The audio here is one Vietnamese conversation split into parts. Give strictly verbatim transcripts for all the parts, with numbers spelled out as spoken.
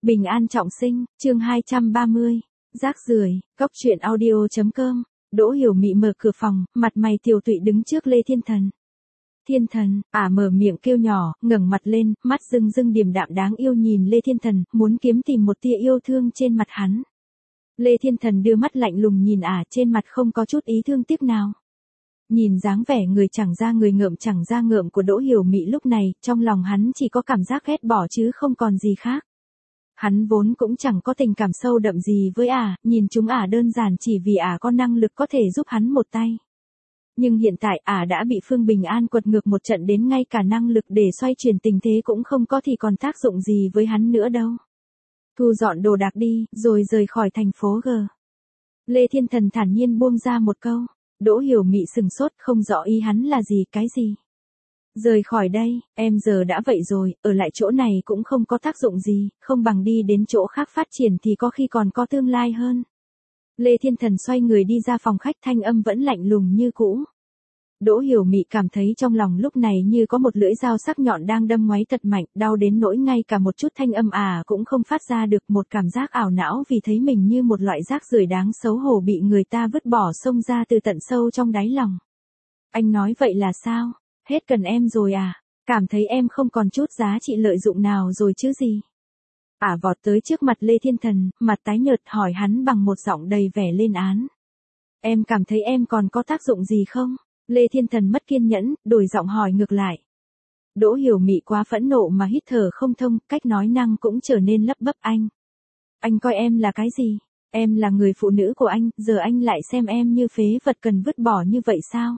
Bình an trọng sinh, chương hai trăm ba mươi. Rác rưởi, góc truyện audio chấm com. Đỗ Hiểu Mị mở cửa phòng, mặt mày tiều tụy đứng trước Lê Thiên Thần. Thiên Thần, ả mở miệng kêu nhỏ, ngẩng mặt lên, mắt rưng rưng điềm đạm đáng yêu nhìn Lê Thiên Thần, muốn kiếm tìm một tia yêu thương trên mặt hắn. Lê Thiên Thần đưa mắt lạnh lùng nhìn ả, trên mặt không có chút ý thương tiếc nào. Nhìn dáng vẻ người chẳng ra người ngợm chẳng ra ngợm của Đỗ Hiểu Mị lúc này, trong lòng hắn chỉ có cảm giác ghét bỏ chứ không còn gì khác. Hắn vốn cũng chẳng có tình cảm sâu đậm gì với ả, nhìn chúng ả đơn giản chỉ vì ả có năng lực có thể giúp hắn một tay. Nhưng hiện tại ả đã bị Phương Bình An quật ngược một trận đến ngay cả năng lực để xoay chuyển tình thế cũng không có thì còn tác dụng gì với hắn nữa đâu. Thu dọn đồ đạc đi, rồi rời khỏi thành phố G. Lê Thiên Thần thản nhiên buông ra một câu. Đỗ Hiểu Mị sừng sốt, không rõ ý hắn là gì, cái gì. Rời khỏi đây, em giờ đã vậy rồi, ở lại chỗ này cũng không có tác dụng gì, không bằng đi đến chỗ khác phát triển thì có khi còn có tương lai hơn. Lê Thiên Thần xoay người đi ra phòng khách, thanh âm vẫn lạnh lùng như cũ. Đỗ Hiểu Mị cảm thấy trong lòng lúc này như có một lưỡi dao sắc nhọn đang đâm ngoáy thật mạnh, đau đến nỗi ngay cả một chút thanh âm à cũng không phát ra được, một cảm giác ảo não vì thấy mình như một loại rác rưởi đáng xấu hổ bị người ta vứt bỏ xông ra từ tận sâu trong đáy lòng. Anh nói vậy là sao? Hết cần em rồi à? Cảm thấy em không còn chút giá trị lợi dụng nào rồi chứ gì? Ả vọt tới trước mặt Lê Thiên Thần, mặt tái nhợt hỏi hắn bằng một giọng đầy vẻ lên án. Em cảm thấy em còn có tác dụng gì không? Lê Thiên Thần mất kiên nhẫn, đổi giọng hỏi ngược lại. Đỗ Hiểu Mị quá phẫn nộ mà hít thở không thông, cách nói năng cũng trở nên lắp bắp. Anh. Anh coi em là cái gì? Em là người phụ nữ của anh, giờ anh lại xem em như phế vật cần vứt bỏ như vậy sao?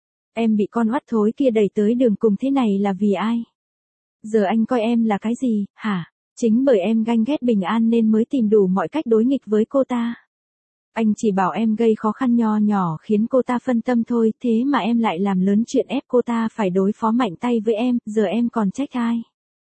Em bị con oắt thối kia đẩy tới đường cùng thế này là vì ai? Giờ anh coi em là cái gì, hả? Chính bởi em ganh ghét Bình An nên mới tìm đủ mọi cách đối nghịch với cô ta. Anh chỉ bảo em gây khó khăn nho nhỏ khiến cô ta phân tâm thôi, thế mà em lại làm lớn chuyện ép cô ta phải đối phó mạnh tay với em, giờ em còn trách ai?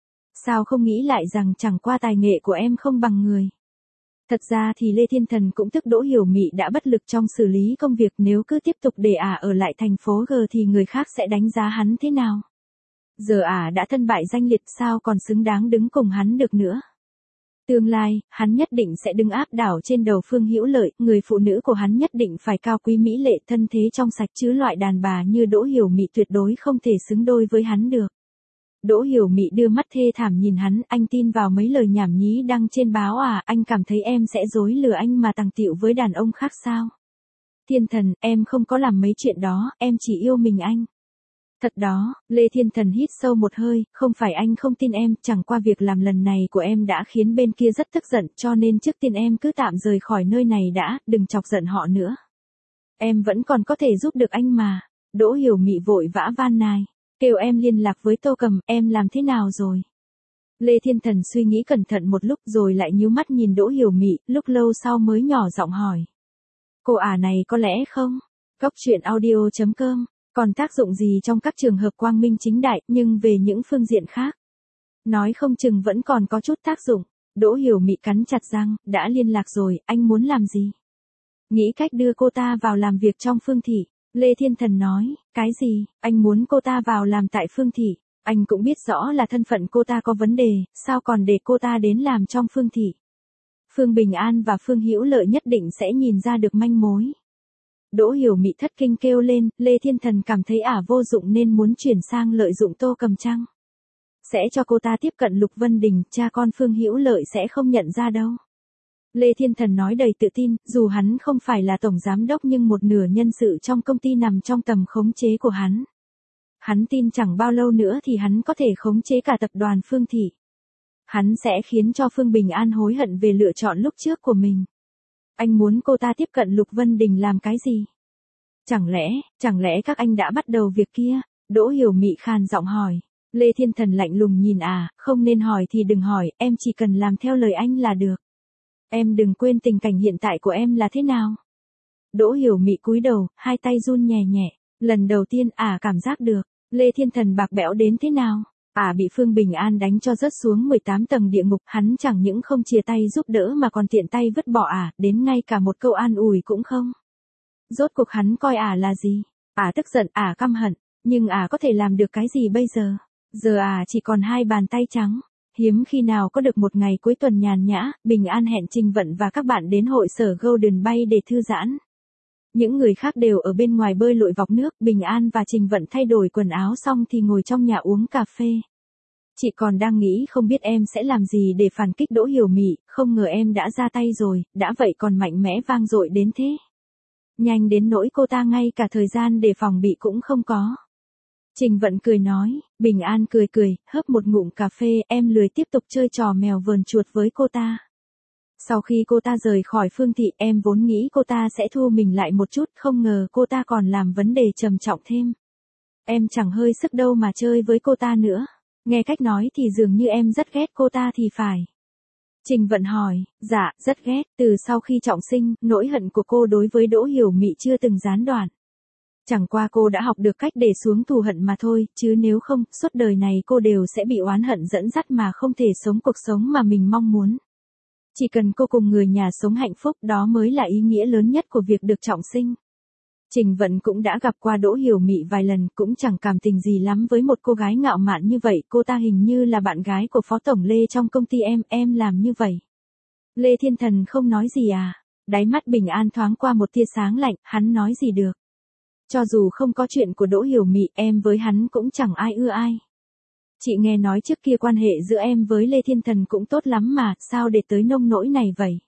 Sao không nghĩ lại rằng chẳng qua tài nghệ của em không bằng người? Thật ra thì Lê Thiên Thần cũng tức Đỗ Hiểu Mị đã bất lực trong xử lý công việc, nếu cứ tiếp tục để ả ở lại thành phố G thì người khác sẽ đánh giá hắn thế nào? Giờ ả đã thân bại danh liệt, sao còn xứng đáng đứng cùng hắn được nữa? Tương lai, hắn nhất định sẽ đứng áp đảo trên đầu Phương Hữu Lợi, người phụ nữ của hắn nhất định phải cao quý mỹ lệ thân thế trong sạch chứ loại đàn bà như Đỗ Hiểu Mị tuyệt đối không thể xứng đôi với hắn được. Đỗ Hiểu Mị đưa mắt thê thảm nhìn hắn, anh tin vào mấy lời nhảm nhí đăng trên báo à, anh cảm thấy em sẽ dối lừa anh mà tằng tịu với đàn ông khác sao? Thiên Thần, em không có làm mấy chuyện đó, em chỉ yêu mình anh. Thật đó, Lê Thiên Thần hít sâu một hơi, không phải anh không tin em, chẳng qua việc làm lần này của em đã khiến bên kia rất tức giận, cho nên trước tiên em cứ tạm rời khỏi nơi này đã, đừng chọc giận họ nữa. Em vẫn còn có thể giúp được anh mà. Đỗ Hiểu Mị vội vã van nài, kêu em liên lạc với Tô Cầm, em làm thế nào rồi? Lê Thiên Thần suy nghĩ cẩn thận một lúc rồi lại nhíu mắt nhìn Đỗ Hiểu Mị, lúc lâu sau mới nhỏ giọng hỏi. Cô ả này có lẽ không? Góc truyện audio chấm com. Còn tác dụng gì trong các trường hợp quang minh chính đại, nhưng về những phương diện khác, nói không chừng vẫn còn có chút tác dụng. Đỗ Hiểu Mị cắn chặt răng, đã liên lạc rồi, anh muốn làm gì? Nghĩ cách đưa cô ta vào làm việc trong Phương Thị. Lê Thiên Thần nói, cái gì, anh muốn cô ta vào làm tại Phương Thị? Anh cũng biết rõ là thân phận cô ta có vấn đề, sao còn để cô ta đến làm trong Phương Thị? Phương Bình An và Phương Hữu Lợi nhất định sẽ nhìn ra được manh mối. Đỗ Hiểu Mị thất kinh kêu lên, Lê Thiên Thần cảm thấy ả vô dụng nên muốn chuyển sang lợi dụng Tô Cầm chăng? Sẽ cho cô ta tiếp cận Lục Vân Đình, cha con Phương Hữu Lợi sẽ không nhận ra đâu. Lê Thiên Thần nói đầy tự tin, dù hắn không phải là tổng giám đốc nhưng một nửa nhân sự trong công ty nằm trong tầm khống chế của hắn. Hắn tin chẳng bao lâu nữa thì hắn có thể khống chế cả tập đoàn Phương Thị. Hắn sẽ khiến cho Phương Bình An hối hận về lựa chọn lúc trước của mình. Anh muốn cô ta tiếp cận Lục Vân Đình làm cái gì? Chẳng lẽ, chẳng lẽ các anh đã bắt đầu việc kia? Đỗ Hiểu Mị khàn giọng hỏi. Lê Thiên Thần lạnh lùng nhìn à, không nên hỏi thì đừng hỏi, em chỉ cần làm theo lời anh là được. Em đừng quên tình cảnh hiện tại của em là thế nào. Đỗ Hiểu Mị cúi đầu, hai tay run nhẹ nhẹ. Lần đầu tiên à cảm giác được, Lê Thiên Thần bạc bẽo đến thế nào? À bị Phương Bình An đánh cho rớt xuống mười tám tầng địa ngục, hắn chẳng những không chia tay giúp đỡ mà còn tiện tay vứt bỏ à, đến ngay cả một câu an ủi cũng không. Rốt cuộc hắn coi à là gì? À tức giận, à căm hận, nhưng à có thể làm được cái gì bây giờ? Giờ à chỉ còn hai bàn tay trắng. Hiếm khi nào có được một ngày cuối tuần nhàn nhã, Bình An hẹn Trình Vận và các bạn đến hội sở Golden Bay để thư giãn. Những người khác đều ở bên ngoài bơi lội vọc nước, Bình An và Trình Vận thay đổi quần áo xong thì ngồi trong nhà uống cà phê. Chị còn đang nghĩ không biết em sẽ làm gì để phản kích Đỗ Hiểu Mị, không ngờ em đã ra tay rồi, đã vậy còn mạnh mẽ vang dội đến thế. Nhanh đến nỗi cô ta ngay cả thời gian để phòng bị cũng không có. Trình Vận cười nói, Bình An cười cười, hớp một ngụm cà phê, em lười tiếp tục chơi trò mèo vờn chuột với cô ta. Sau khi cô ta rời khỏi Phương Thị, em vốn nghĩ cô ta sẽ thu mình lại một chút, không ngờ cô ta còn làm vấn đề trầm trọng thêm. Em chẳng hơi sức đâu mà chơi với cô ta nữa. Nghe cách nói thì dường như em rất ghét cô ta thì phải. Trình Vận hỏi, dạ, rất ghét, từ sau khi trọng sinh, nỗi hận của cô đối với Đỗ Hiểu Mị chưa từng gián đoạn. Chẳng qua cô đã học được cách để xuống thù hận mà thôi, chứ nếu không, suốt đời này cô đều sẽ bị oán hận dẫn dắt mà không thể sống cuộc sống mà mình mong muốn. Chỉ cần cô cùng người nhà sống hạnh phúc, đó mới là ý nghĩa lớn nhất của việc được trọng sinh. Trình Vận cũng đã gặp qua Đỗ Hiểu Mị vài lần, cũng chẳng cảm tình gì lắm với một cô gái ngạo mạn như vậy, cô ta hình như là bạn gái của Phó Tổng Lê trong công ty em, em làm như vậy. Lê Thiên Thần không nói gì à? Đáy mắt Bình An thoáng qua một tia sáng lạnh, hắn nói gì được. Cho dù không có chuyện của Đỗ Hiểu Mị, em với hắn cũng chẳng ai ưa ai. Chị nghe nói trước kia quan hệ giữa em với Lê Thiên Thần cũng tốt lắm mà, sao để tới nông nỗi này vậy?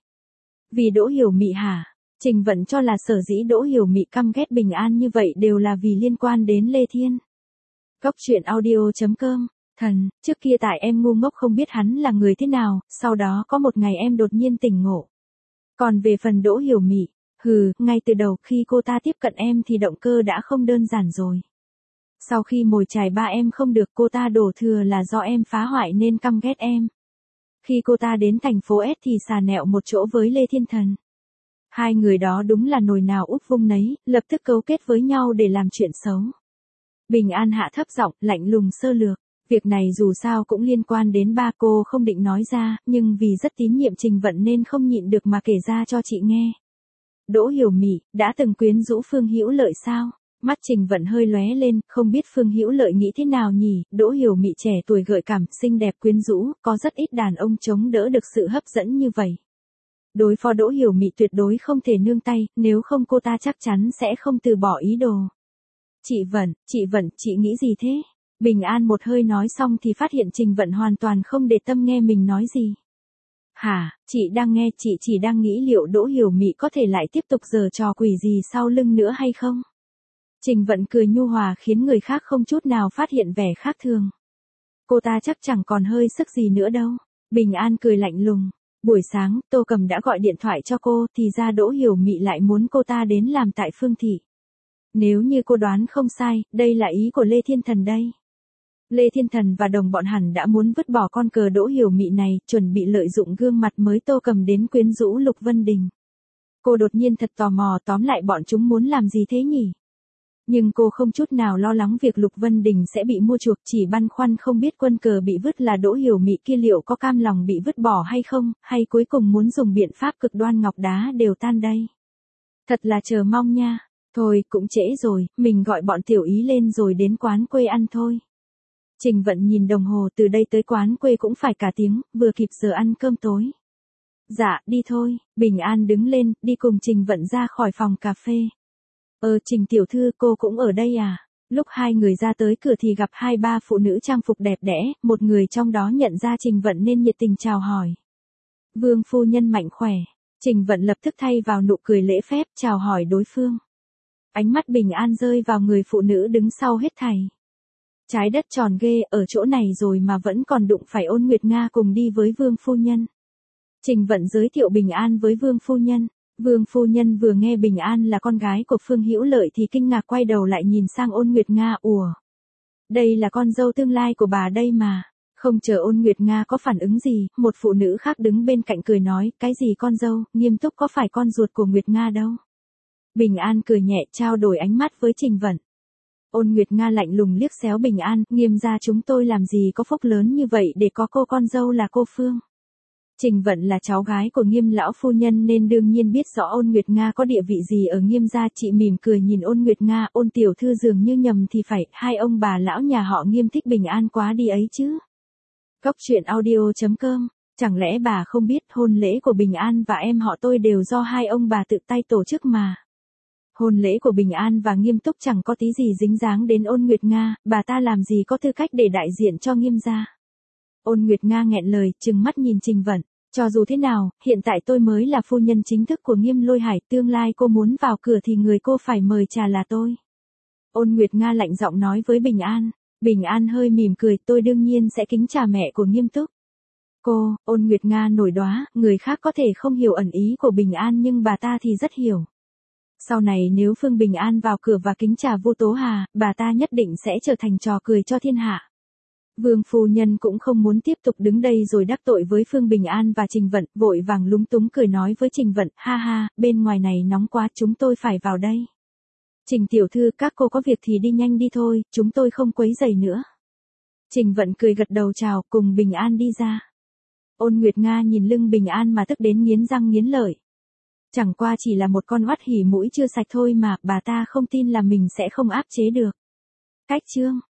Vì Đỗ Hiểu Mị hả? Trình Vận cho là sở dĩ Đỗ Hiểu Mị căm ghét Bình An như vậy đều là vì liên quan đến Lê Thiên. Cốc truyện audio chấm com, thần, trước kia tại em ngu ngốc không biết hắn là người thế nào, sau đó có một ngày em đột nhiên tỉnh ngộ. Còn về phần Đỗ Hiểu Mị, hừ, ngay từ đầu khi cô ta tiếp cận em thì động cơ đã không đơn giản rồi. Sau khi mồi chài ba em không được, cô ta đổ thừa là do em phá hoại nên căm ghét em. Khi cô ta đến thành phố S thì xà nẹo một chỗ với Lê Thiên Thần. Hai người đó đúng là nồi nào úp vung nấy, lập tức cấu kết với nhau để làm chuyện xấu. Bình An hạ thấp giọng, lạnh lùng sơ lược. Việc này dù sao cũng liên quan đến ba cô, không định nói ra, nhưng vì rất tín nhiệm Trình Vận nên không nhịn được mà kể ra cho chị nghe. Đỗ Hiểu Mị đã từng quyến rũ Phương Hữu Lợi sao? Mắt Trình Vận hơi lóe lên, không biết Phương Hữu Lợi nghĩ thế nào nhỉ? Đỗ Hiểu Mị trẻ tuổi gợi cảm, xinh đẹp quyến rũ, có rất ít đàn ông chống đỡ được sự hấp dẫn như vậy. Đối phó Đỗ Hiểu Mị tuyệt đối không thể nương tay, nếu không cô ta chắc chắn sẽ không từ bỏ ý đồ. Chị Vận, chị Vận, chị nghĩ gì thế? Bình An một hơi nói xong thì phát hiện Trình Vận hoàn toàn không để tâm nghe mình nói gì. Hả, chị đang nghe, chị chỉ đang nghĩ liệu Đỗ Hiểu Mị có thể lại tiếp tục giở trò quỷ gì sau lưng nữa hay không? Trình Vận cười nhu hòa khiến người khác không chút nào phát hiện vẻ khác thường. Cô ta chắc chẳng còn hơi sức gì nữa đâu. Bình An cười lạnh lùng. Buổi sáng, Tô Cầm đã gọi điện thoại cho cô, thì ra Đỗ Hiểu Mị lại muốn cô ta đến làm tại Phương Thị. Nếu như cô đoán không sai, đây là ý của Lê Thiên Thần đây. Lê Thiên Thần và đồng bọn hẳn đã muốn vứt bỏ con cờ Đỗ Hiểu Mị này, chuẩn bị lợi dụng gương mặt mới Tô Cầm đến quyến rũ Lục Vân Đình. Cô đột nhiên thật tò mò, tóm lại bọn chúng muốn làm gì thế nhỉ? Nhưng cô không chút nào lo lắng việc Lục Vân Đình sẽ bị mua chuộc, chỉ băn khoăn không biết quân cờ bị vứt là Đỗ Hiểu Mị kia liệu có cam lòng bị vứt bỏ hay không, hay cuối cùng muốn dùng biện pháp cực đoan ngọc đá đều tan đây. Thật là chờ mong nha. Thôi, cũng trễ rồi, mình gọi bọn tiểu ý lên rồi đến quán quê ăn thôi. Trình Vận nhìn đồng hồ, từ đây tới quán quê cũng phải cả tiếng, vừa kịp giờ ăn cơm tối. Dạ, đi thôi. Bình An đứng lên, đi cùng Trình Vận ra khỏi phòng cà phê. Ờ Trình tiểu thư, cô cũng ở đây à? Lúc hai người ra tới cửa thì gặp hai ba phụ nữ trang phục đẹp đẽ, một người trong đó nhận ra Trình Vận nên nhiệt tình chào hỏi. Vương phu nhân mạnh khỏe. Trình Vận lập tức thay vào nụ cười lễ phép chào hỏi đối phương. Ánh mắt Bình An rơi vào người phụ nữ đứng sau hết thảy. Trái đất tròn ghê, ở chỗ này rồi mà vẫn còn đụng phải Ôn Nguyệt Nga cùng đi với Vương phu nhân. Trình Vận giới thiệu Bình An với Vương phu nhân. Vương phu nhân vừa nghe Bình An là con gái của Phương Hữu Lợi thì kinh ngạc quay đầu lại nhìn sang Ôn Nguyệt Nga, ủa. Đây là con dâu tương lai của bà đây mà. Không chờ Ôn Nguyệt Nga có phản ứng gì, một phụ nữ khác đứng bên cạnh cười nói, cái gì con dâu, nghiêm túc có phải con ruột của Nguyệt Nga đâu. Bình An cười nhẹ trao đổi ánh mắt với Trình Vận. Ôn Nguyệt Nga lạnh lùng liếc xéo Bình An, Nghiêm gia chúng tôi làm gì có phúc lớn như vậy để có cô con dâu là cô Phương. Trình Vận là cháu gái của Nghiêm lão phu nhân nên đương nhiên biết rõ Ôn Nguyệt Nga có địa vị gì ở Nghiêm gia. Chị mỉm cười nhìn Ôn Nguyệt Nga, Ôn tiểu thư dường như nhầm thì phải, hai ông bà lão nhà họ Nghiêm thích Bình An quá đi ấy chứ. Cóc truyện audio chấm com. Chẳng lẽ bà không biết hôn lễ của Bình An và em họ tôi đều do hai ông bà tự tay tổ chức mà. Hôn lễ của Bình An và Nghiêm Túc chẳng có tí gì dính dáng đến Ôn Nguyệt Nga, bà ta làm gì có tư cách để đại diện cho Nghiêm gia. Ôn Nguyệt Nga nghẹn lời, trừng mắt nhìn Trình Vận. Cho dù thế nào, hiện tại tôi mới là phu nhân chính thức của Nghiêm Lôi Hải, tương lai cô muốn vào cửa thì người cô phải mời trà là tôi. Ôn Nguyệt Nga lạnh giọng nói với Bình An. Bình An hơi mỉm cười, tôi đương nhiên sẽ kính trà mẹ của Nghiêm Túc. Cô, Ôn Nguyệt Nga nổi đoá, người khác có thể không hiểu ẩn ý của Bình An nhưng bà ta thì rất hiểu. Sau này nếu Phương Bình An vào cửa và kính trà Vô Tố Hà, bà ta nhất định sẽ trở thành trò cười cho thiên hạ. Vương phu nhân cũng không muốn tiếp tục đứng đây rồi đắc tội với Phương Bình An và Trình Vận, vội vàng lúng túng cười nói với Trình Vận, ha ha, bên ngoài này nóng quá, chúng tôi phải vào đây. Trình tiểu thư, các cô có việc thì đi nhanh đi thôi, chúng tôi không quấy rầy nữa. Trình Vận cười gật đầu chào, cùng Bình An đi ra. Ôn Nguyệt Nga nhìn lưng Bình An mà tức đến nghiến răng nghiến lợi. Chẳng qua chỉ là một con oắt hỉ mũi chưa sạch thôi mà, bà ta không tin là mình sẽ không áp chế được. Cách chương